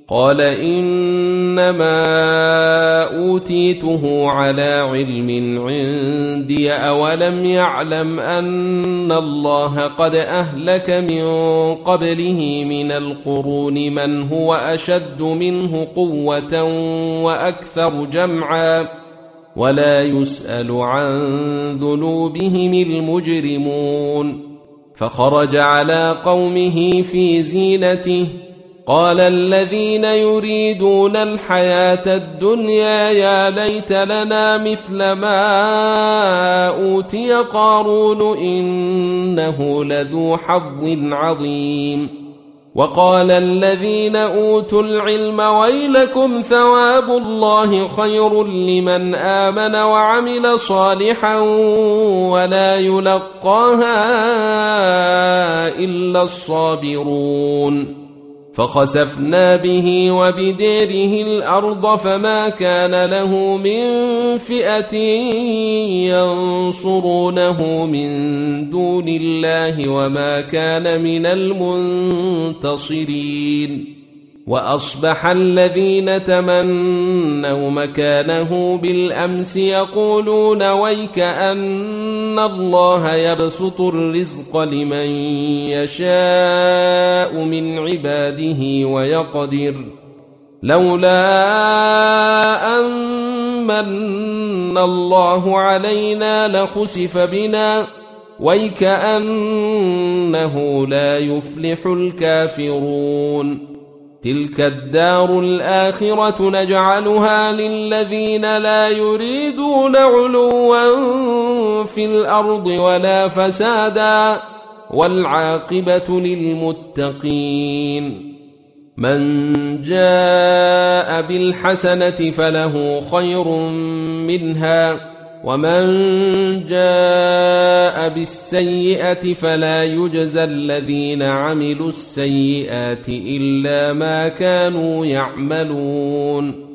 قال إنما أوتيته على علم عندي أولم يعلم أن الله قد أهلك من قبله من القرون من هو أشد منه قوة وأكثر جمعا ولا يسأل عن ذنوبهم المجرمون فخرج على قومه في زينته قال الذين يريدون الحياة الدنيا يا ليت لنا مثل ما أوتي قارون إنه لذو حظ عظيم وقال الذين أوتوا العلم ويلكم ثواب الله خير لمن آمن وعمل صالحا ولا يلقاها إلا الصابرون فخسفنا به وبداره الأرض فما كان له من فئة ينصرونه من دون الله وما كان من المنتصرين وأصبح الذين تمنوا مكانه بالأمس يقولون ويك أن الله يبسط الرزق لمن يشاء من عباده ويقدر لولا أن من الله علينا لخسف بنا ويك أنه لا يفلح الكافرون تلك الدار الآخرة نجعلها للذين لا يريدون علوا في الأرض ولا فسادا والعاقبة للمتقين من جاء بالحسنة فله خير منها ومن جاء بالسيئة فلا يجزى الذين عملوا السيئات إلا ما كانوا يعملون